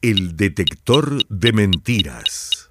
El detector de mentiras.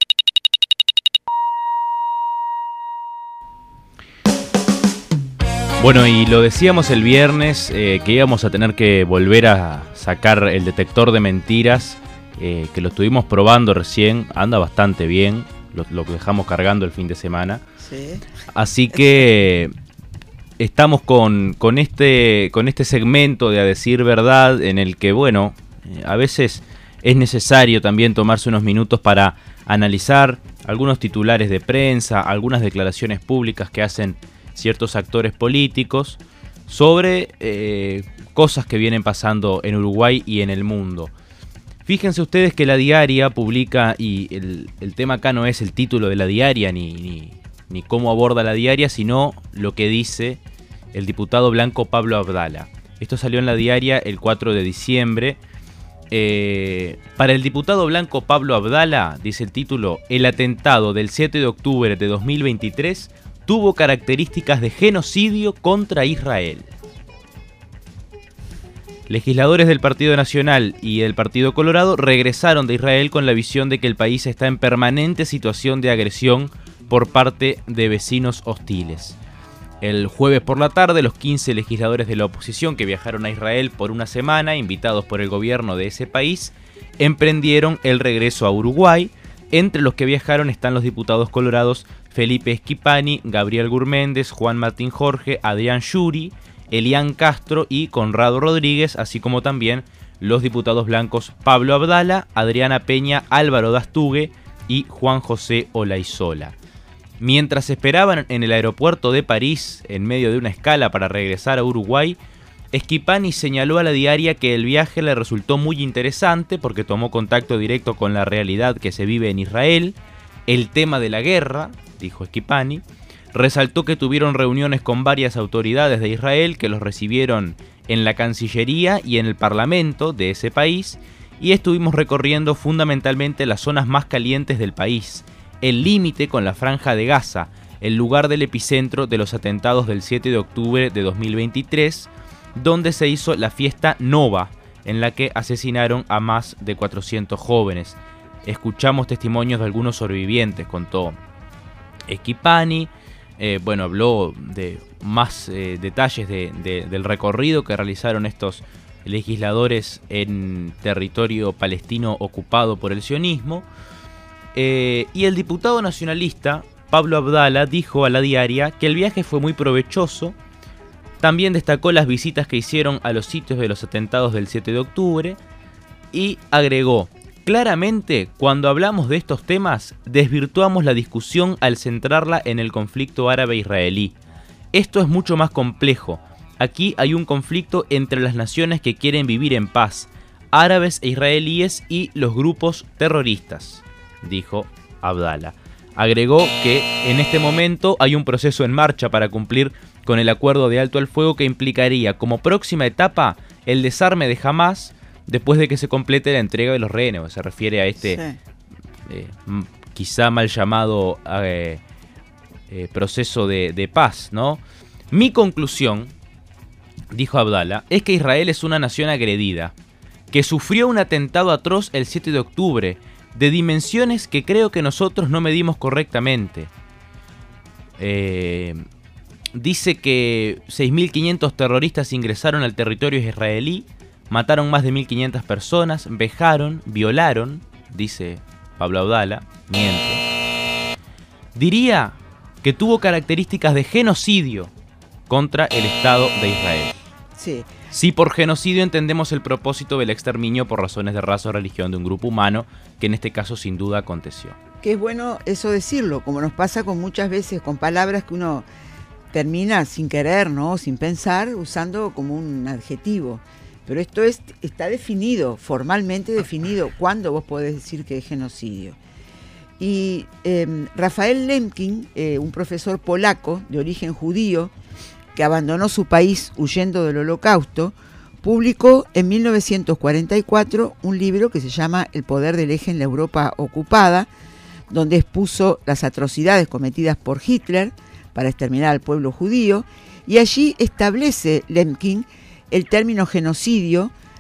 Bueno, y lo decíamos el viernes, que íbamos a tener que volver a sacar el detector de mentiras, que lo estuvimos probando recién, anda bastante bien, lo dejamos cargando el fin de semana. Sí. Así que estamos con este segmento de A Decir Verdad, en el que, bueno, a veces es necesario también tomarse unos minutos para analizar algunos titulares de prensa, algunas declaraciones públicas que hacen ciertos actores políticos sobre cosas que vienen pasando en Uruguay y en el mundo. Fíjense ustedes que La Diaria publica, y el tema acá no es el título de La Diaria ni cómo aborda La Diaria, sino lo que dice el diputado blanco Pablo Abdala. Esto salió en La Diaria el 4 de diciembre. Para el diputado blanco Pablo Abdala, dice el título, el atentado del 7 de octubre de 2023 tuvo características de genocidio contra Israel. Legisladores del Partido Nacional y del Partido Colorado regresaron de Israel con la visión de que el país está en permanente situación de agresión por parte de vecinos hostiles. El jueves por la tarde, los 15 legisladores de la oposición que viajaron a Israel por una semana, invitados por el gobierno de ese país, emprendieron el regreso a Uruguay. Entre los que viajaron están los diputados colorados Felipe Schipani, Gabriel Gurméndez, Juan Martín Jorge, Adrián Yuri, Elian Castro y Conrado Rodríguez, así como también los diputados blancos Pablo Abdala, Adriana Peña, Álvaro Dastugue y Juan José Olaizola. Mientras esperaban en el aeropuerto de París, en medio de una escala para regresar a Uruguay, Schipani señaló a La Diaria que el viaje le resultó muy interesante porque tomó contacto directo con la realidad que se vive en Israel, el tema de la guerra, dijo Schipani, resaltó que tuvieron reuniones con varias autoridades de Israel que los recibieron en la Cancillería y en el Parlamento de ese país, y estuvimos recorriendo fundamentalmente las zonas más calientes del país, el límite con la Franja de Gaza, el lugar del epicentro de los atentados del 7 de octubre de 2023, donde se hizo la fiesta Nova, en la que asesinaron a más de 400 jóvenes. Escuchamos testimonios de algunos sobrevivientes, contó Schipani. Habló de más detalles del recorrido que realizaron estos legisladores en territorio palestino ocupado por el sionismo. Y el diputado nacionalista Pablo Abdala dijo a La Diaria que el viaje fue muy provechoso. También destacó las visitas que hicieron a los sitios de los atentados del 7 de octubre y agregó: claramente, cuando hablamos de estos temas, desvirtuamos la discusión al centrarla en el conflicto árabe-israelí. Esto es mucho más complejo. Aquí hay un conflicto entre las naciones que quieren vivir en paz, árabes e israelíes y los grupos terroristas, dijo Abdala. Agregó que en este momento hay un proceso en marcha para cumplir con el acuerdo de alto al fuego que implicaría como próxima etapa el desarme de Hamás después de que se complete la entrega de los rehenes. Se refiere a este quizá mal llamado proceso de paz, ¿no? Mi conclusión, dijo Abdala, es que Israel es una nación agredida, que sufrió un atentado atroz el 7 de octubre, de dimensiones que creo que nosotros no medimos correctamente. Dice que 6.500 terroristas ingresaron al territorio israelí, mataron más de 1.500 personas, vejaron, violaron, dice Pablo Abdala, miente. Diría que tuvo características de genocidio contra el Estado de Israel. Sí. Si por genocidio entendemos el propósito del exterminio por razones de raza o religión de un grupo humano, que en este caso sin duda aconteció. Que es bueno eso decirlo, como nos pasa con muchas veces con palabras que uno termina sin querer, ¿no? Sin pensar, usando como un adjetivo. Pero esto está definido, formalmente definido, cuándo vos podés decir que es genocidio. Y Rafael Lemkin, un profesor polaco de origen judío, que abandonó su país huyendo del Holocausto, publicó en 1944 un libro que se llama El poder del eje en la Europa ocupada, donde expuso las atrocidades cometidas por Hitler para exterminar al pueblo judío, y allí establece Lemkin el término genocidio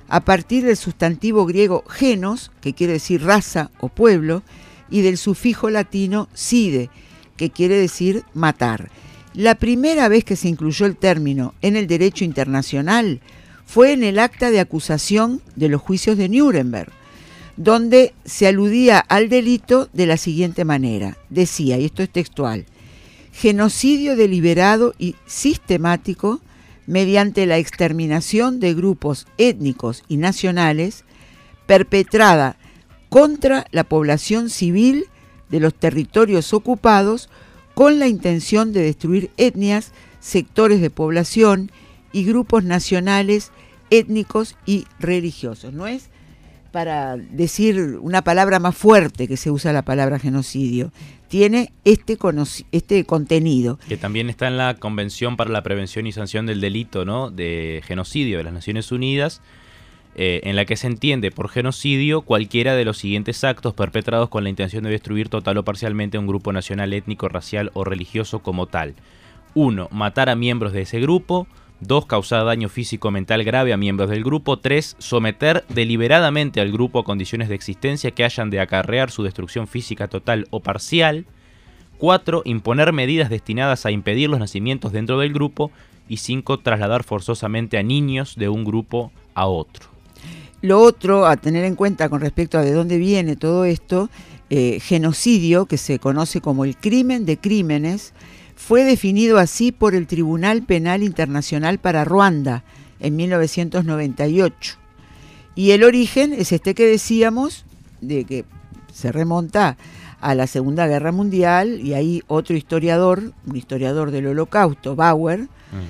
a partir del sustantivo griego genos, que quiere decir raza o pueblo, y del sufijo latino side, que quiere decir matar. La primera vez que se incluyó el término en el derecho internacional fue en el acta de acusación de los juicios de Nuremberg, donde se aludía al delito de la siguiente manera. Decía, y esto es textual: genocidio deliberado y sistemático mediante la exterminación de grupos étnicos y nacionales perpetrada contra la población civil de los territorios ocupados con la intención de destruir etnias, sectores de población y grupos nacionales, étnicos y religiosos. No es para decir una palabra más fuerte que se usa la palabra genocidio. Tiene este contenido. Que también está en la Convención para la Prevención y Sanción del Delito, ¿no?, de Genocidio de las Naciones Unidas, en la que se entiende por genocidio cualquiera de los siguientes actos perpetrados con la intención de destruir total o parcialmente a un grupo nacional, étnico, racial o religioso como tal. 1. Matar a miembros de ese grupo. 2. Causar daño físico o mental grave a miembros del grupo. 3. Someter deliberadamente al grupo a condiciones de existencia que hayan de acarrear su destrucción física total o parcial. 4. Imponer medidas destinadas a impedir los nacimientos dentro del grupo. Y 5. Trasladar forzosamente a niños de un grupo a otro. Lo otro a tener en cuenta con respecto a de dónde viene todo esto, genocidio, que se conoce como el crimen de crímenes, fue definido así por el Tribunal Penal Internacional para Ruanda en 1998. Y el origen es este que decíamos, de que se remonta a la Segunda Guerra Mundial, y ahí otro historiador, un historiador del Holocausto, Bauer,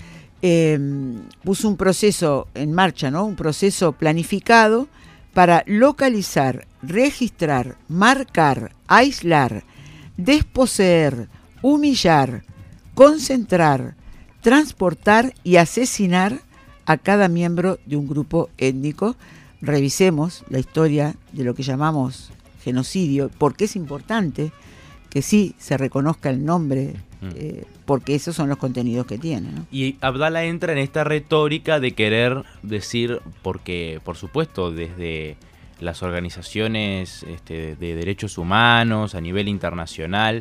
puso un proceso en marcha, ¿no? Un proceso planificado para localizar, registrar, marcar, aislar, desposeer, humillar, concentrar, transportar y asesinar a cada miembro de un grupo étnico. Revisemos la historia de lo que llamamos genocidio, porque es importante que sí se reconozca el nombre, porque esos son los contenidos que tiene, ¿no? Y Abdala entra en esta retórica de querer decir, porque por supuesto desde las organizaciones de derechos humanos a nivel internacional,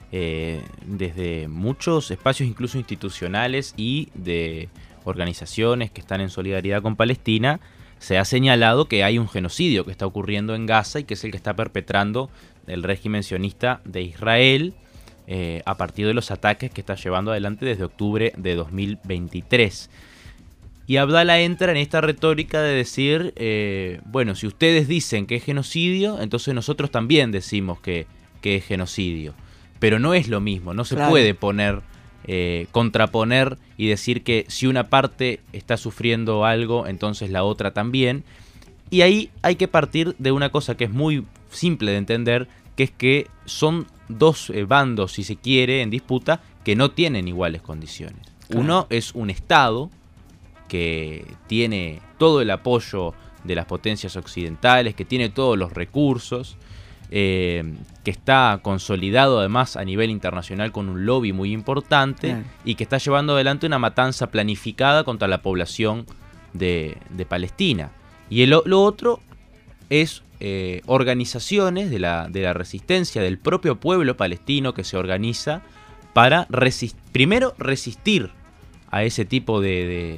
desde muchos espacios incluso institucionales y de organizaciones que están en solidaridad con Palestina, se ha señalado que hay un genocidio que está ocurriendo en Gaza y que es el que está perpetrando el régimen sionista de Israel a partir de los ataques que está llevando adelante desde octubre de 2023. Y Abdala entra en esta retórica de decir, bueno, si ustedes dicen que es genocidio, entonces nosotros también decimos que es genocidio. Pero no es lo mismo, no se puede poner, contraponer y decir que si una parte está sufriendo algo, entonces la otra también. Y ahí hay que partir de una cosa que es muy simple de entender, que es que son dos bandos, si se quiere, en disputa, que no tienen iguales condiciones. Claro. Uno es un Estado que tiene todo el apoyo de las potencias occidentales, que tiene todos los recursos, que está consolidado además a nivel internacional con un lobby muy importante, claro, y que está llevando adelante una matanza planificada contra la población de Palestina. Y lo otro es organizaciones de la resistencia del propio pueblo palestino que se organiza para primero resistir a ese tipo de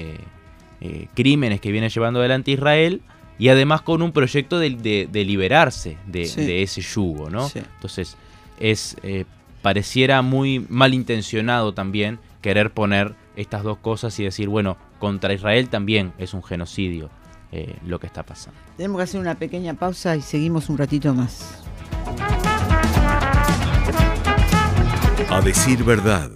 crímenes que viene llevando adelante Israel, y además con un proyecto de liberarse de ese yugo, ¿no? Sí. Entonces pareciera muy malintencionado también querer poner estas dos cosas y decir, bueno, contra Israel también es un genocidio lo que está pasando. Tenemos que hacer una pequeña pausa y seguimos un ratito más. A decir verdad.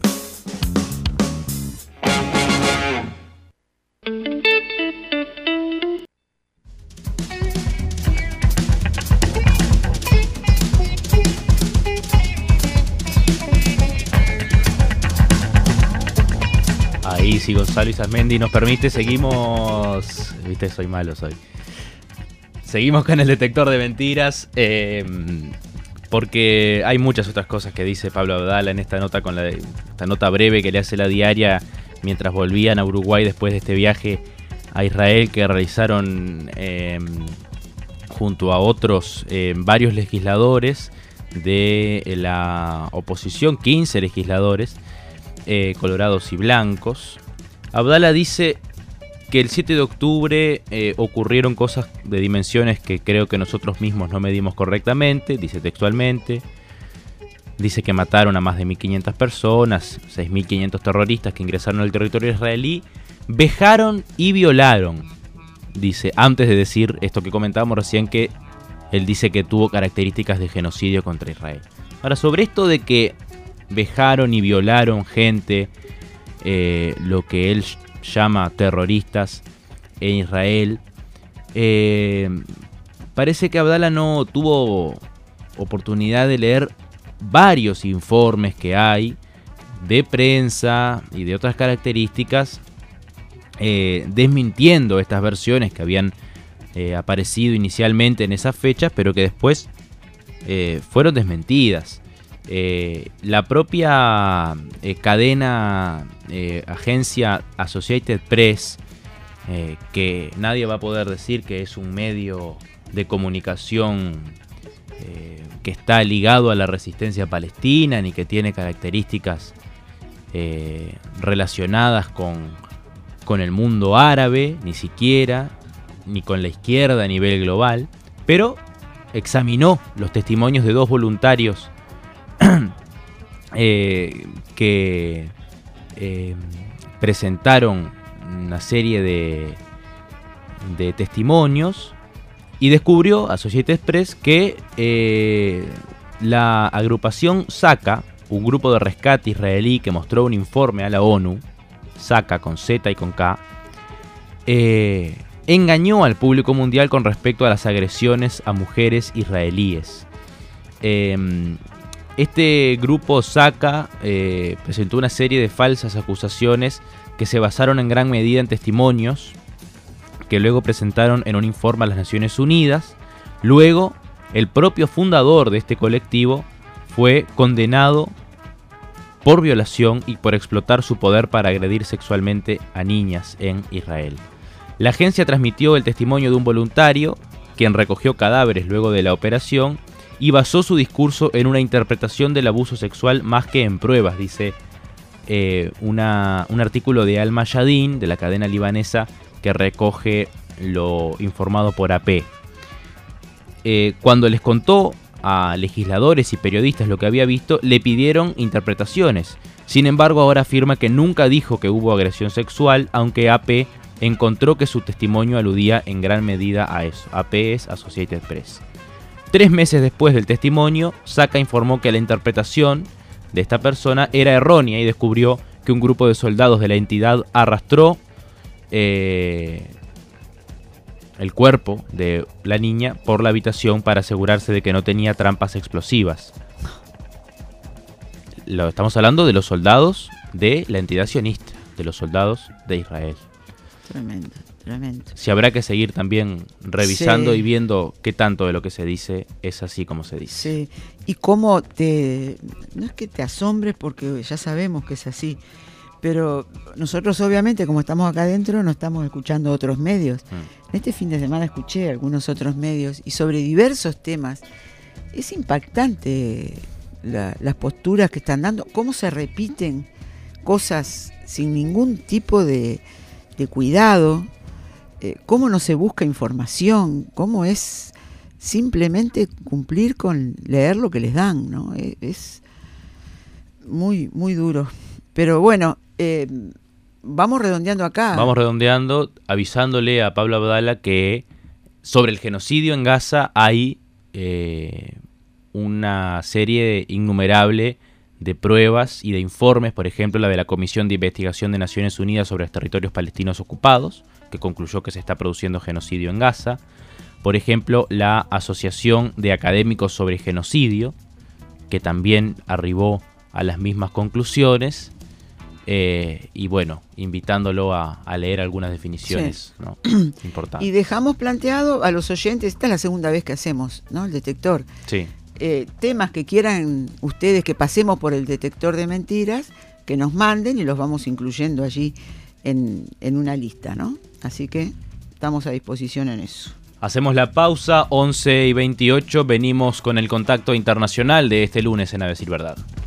Ahí, si Gonzalo Isasmendi nos permite, seguimos... Viste, soy malo, Seguimos con el detector de mentiras, porque hay muchas otras cosas que dice Pablo Abdala en esta nota, esta nota breve que le hace La Diaria mientras volvían a Uruguay después de este viaje a Israel que realizaron junto a otros varios legisladores de la oposición, 15 legisladores, colorados y blancos. Abdala dice que el 7 de octubre ocurrieron cosas de dimensiones que creo que nosotros mismos no medimos correctamente, dice textualmente. Dice que mataron a más de 1.500 personas, 6.500 terroristas que ingresaron al territorio israelí, vejaron y violaron, dice, antes de decir esto que comentábamos recién, que él dice que tuvo características de genocidio contra Israel. Ahora, sobre esto de que vejaron y violaron gente, lo que él llama terroristas en Israel, parece que Abdala no tuvo oportunidad de leer varios informes que hay de prensa y de otras características desmintiendo estas versiones que habían aparecido inicialmente en esas fechas, pero que después fueron desmentidas. La propia agencia Associated Press, que nadie va a poder decir que es un medio de comunicación que está ligado a la resistencia palestina, ni que tiene características relacionadas con el mundo árabe, ni siquiera, ni con la izquierda a nivel global, pero examinó los testimonios de 2 voluntarios que presentaron una serie de testimonios, y descubrió Associated Press que la agrupación Saka, un grupo de rescate israelí que mostró un informe a la ONU, Saka con Z y con K, engañó al público mundial con respecto a las agresiones a mujeres israelíes. Este grupo Saka presentó una serie de falsas acusaciones que se basaron en gran medida en testimonios que luego presentaron en un informe a las Naciones Unidas. Luego, el propio fundador de este colectivo fue condenado por violación y por explotar su poder para agredir sexualmente a niñas en Israel. La agencia transmitió el testimonio de un voluntario, quien recogió cadáveres luego de la operación, y basó su discurso en una interpretación del abuso sexual más que en pruebas, dice un artículo de Al Mayadin, de la cadena libanesa, que recoge lo informado por AP. Cuando les contó a legisladores y periodistas lo que había visto, le pidieron interpretaciones. Sin embargo, ahora afirma que nunca dijo que hubo agresión sexual, aunque AP encontró que su testimonio aludía en gran medida a eso. AP es Associated Press. 3 meses después del testimonio, Saka informó que la interpretación de esta persona era errónea y descubrió que un grupo de soldados de la entidad arrastró el cuerpo de la niña por la habitación para asegurarse de que no tenía trampas explosivas. Estamos hablando de los soldados de la entidad sionista, de los soldados de Israel. Tremendo, tremendo. Si habrá que seguir también revisando y viendo qué tanto de lo que se dice es así como se dice. Sí, y cómo no es que te asombres porque ya sabemos que es así, pero nosotros obviamente como estamos acá adentro no estamos escuchando otros medios. Este fin de semana escuché algunos otros medios y sobre diversos temas. Es impactante las posturas que están dando, cómo se repiten cosas sin ningún tipo de cuidado, cómo no se busca información, cómo es simplemente cumplir con leer lo que les dan, ¿no? Es muy, muy duro. Pero bueno, vamos redondeando acá. Vamos redondeando, avisándole a Pablo Abdala que sobre el genocidio en Gaza hay una serie innumerable de pruebas y de informes, por ejemplo la de la Comisión de Investigación de Naciones Unidas sobre los Territorios Palestinos Ocupados, que concluyó que se está produciendo genocidio en Gaza. Por ejemplo, la Asociación de Académicos sobre Genocidio, que también arribó a las mismas conclusiones. Y bueno, invitándolo a leer algunas definiciones, sí, ¿no? Importantes. Y dejamos planteado a los oyentes, esta es la segunda vez que hacemos, ¿no? El detector. Sí. Temas que quieran ustedes que pasemos por el detector de mentiras, que nos manden y los vamos incluyendo allí en una lista, ¿no? Así que estamos a disposición en eso. Hacemos la pausa, 11:28, venimos con el contacto internacional de este lunes en A Decir Verdad.